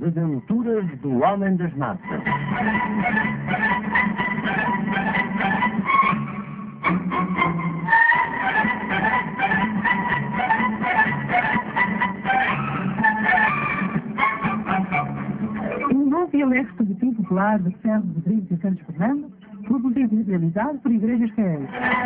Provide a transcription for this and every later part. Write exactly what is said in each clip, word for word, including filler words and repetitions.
Aventuras do Homem das Massas. Um novo e alegre coletivo popular de Ferro Rodrigues e Santos Fernando, produzido e realizado por igrejas fiéis.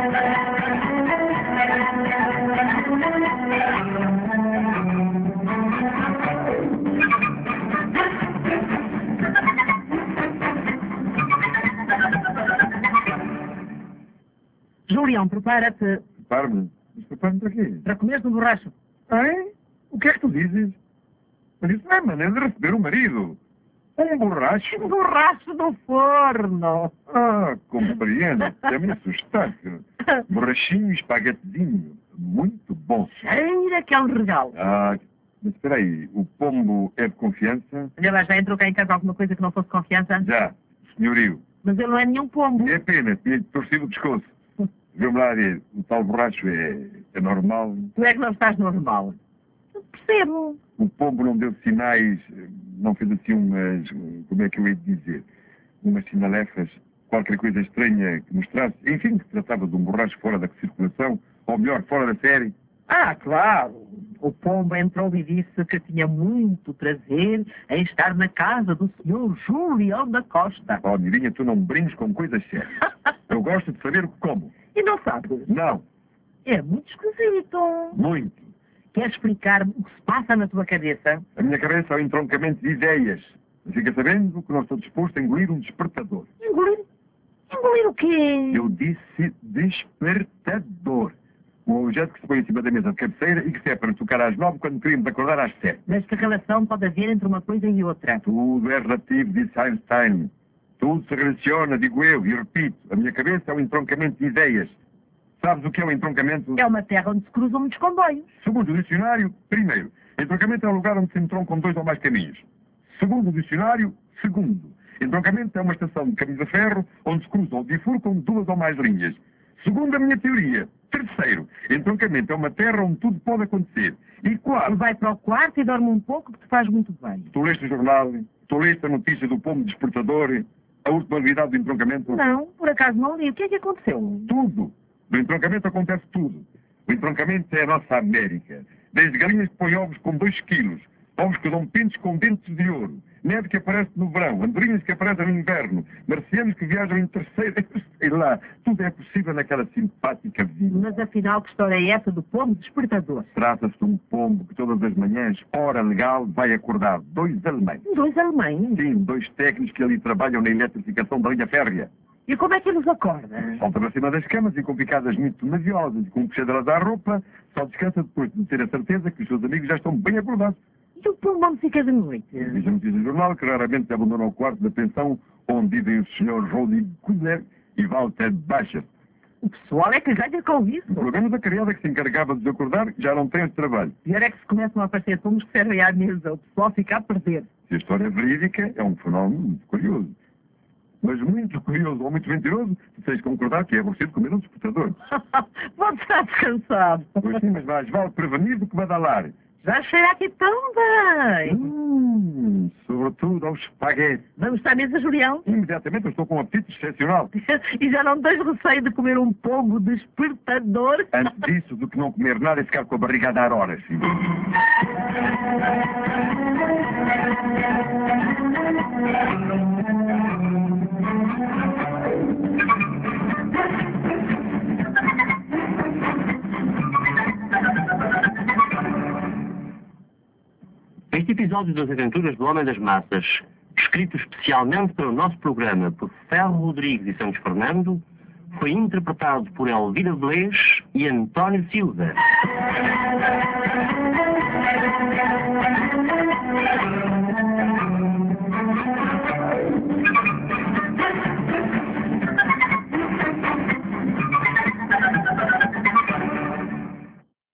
Julião, prepara-te. Prepara-me? Mas prepara-me para quê? Para comeres no borracho. Hein? O que é que tu dizes? Mas isso não é maneira de receber o marido. Um borracho. Um borracho no forno. Ah, compreendo. Já me assustaste. Borrachinho e espaguetezinho. Muito bom. Cheira que é um regalo. Ah, mas espera aí. O pombo é de confiança? Olha lá, já entrou cá em casa alguma coisa que não fosse confiança? Já. Senhorio. Mas ele não é nenhum pombo. É pena. Tinha-lhe torcido o pescoço. Vê-me lá ver. O tal borracho é, é normal? Tu é que não estás normal. Eu percebo. O pombo não deu sinais, não fez assim umas, como é que eu hei de dizer, umas sinalefas, qualquer coisa estranha que mostrasse, enfim, que se tratava de um borracho fora da circulação, ou melhor, fora da série. Ah, claro. O pombo entrou e disse que tinha muito prazer em estar na casa do senhor Julião da Costa. Oh, Mirinha, tu não brinques com coisas sérias. Eu gosto de saber como. E não sabes? Não. É muito esquisito. Muito. Quer explicar-me o que se passa na tua cabeça? A minha cabeça é um entroncamento de ideias. Fica sabendo que não estou disposto a engolir um despertador. Engolir? Engolir o quê? Eu disse despertador. Um objeto que se põe em cima da mesa de cabeceira e que serve para tocar às nove quando queríamos acordar às sete. Mas que relação pode haver entre uma coisa e outra? Tudo é relativo, disse Einstein. Tudo se relaciona, digo eu, e repito. A minha cabeça é um entroncamento de ideias. Sabes o que é um entroncamento? É uma terra onde se cruzam muitos comboios. Segundo o dicionário, primeiro, entroncamento é um lugar onde se entroncam dois ou mais caminhos. Segundo o dicionário, segundo, entroncamento é uma estação de caminho de ferro onde se cruzam ou bifurcam duas ou mais linhas. Segundo a minha teoria, terceiro, entroncamento é uma terra onde tudo pode acontecer. E quarto... Vai para o quarto e dorme um pouco que te faz muito bem. Tu leste o jornal? Tu leste a notícia do pombo despertador? A última novidade do entroncamento? Não, por acaso não li. O que é que aconteceu? Tudo. Do entroncamento acontece tudo. O entroncamento é a nossa América. Desde galinhas que põem ovos com dois quilos, ovos que dão pintos com dentes de ouro, neve que aparece no verão, andorinhas que aparecem no inverno, marcianos que viajam em terceira, sei lá, tudo é possível naquela simpática vida. Mas afinal, que história é essa do pombo despertador? Trata-se de um pombo que todas as manhãs, hora legal, vai acordar dois alemães. Dois alemães? Sim, dois técnicos que ali trabalham na eletrificação da linha férrea. E como é que eles acordam? Salta para cima das camas e com picadas muito naviosas e com puxadelas à roupa, só descansa depois de ter a certeza que os seus amigos já estão bem acordados. E o pombo onde fica de noite? Diz a notícia do jornal que raramente abandona o quarto da pensão onde vivem os senhores Rodrigo Kuhler e Walter Bacher. O pessoal é que ganha com isso. O problema da criada que se encarregava de os acordar já não tem esse trabalho. Pior é que se começam a aparecer pombos que servem à mesa, o pessoal fica a perder. Se a história é verídica, é um fenómeno muito curioso. Mas muito curioso ou muito mentiroso, tu tens de concordar que é aborrecido comer um despertador. Pode estar descansado. Pois sim, mas mais vale prevenir do que badalar. Já cheira aqui tão bem. Hum, sobretudo ao espaguete. Vamos estar à mesa, Julião? Imediatamente eu estou com um apetite excepcional. E já não tens receio de comer um pombo despertador? Antes disso, do que não comer nada e ficar com a barriga a dar horas. Sim. Este episódio das Aventuras do Homem das Massas, escrito especialmente para o nosso programa por Ferro Rodrigues e Santos Fernando, foi interpretado por Elvira Blês e António Silva.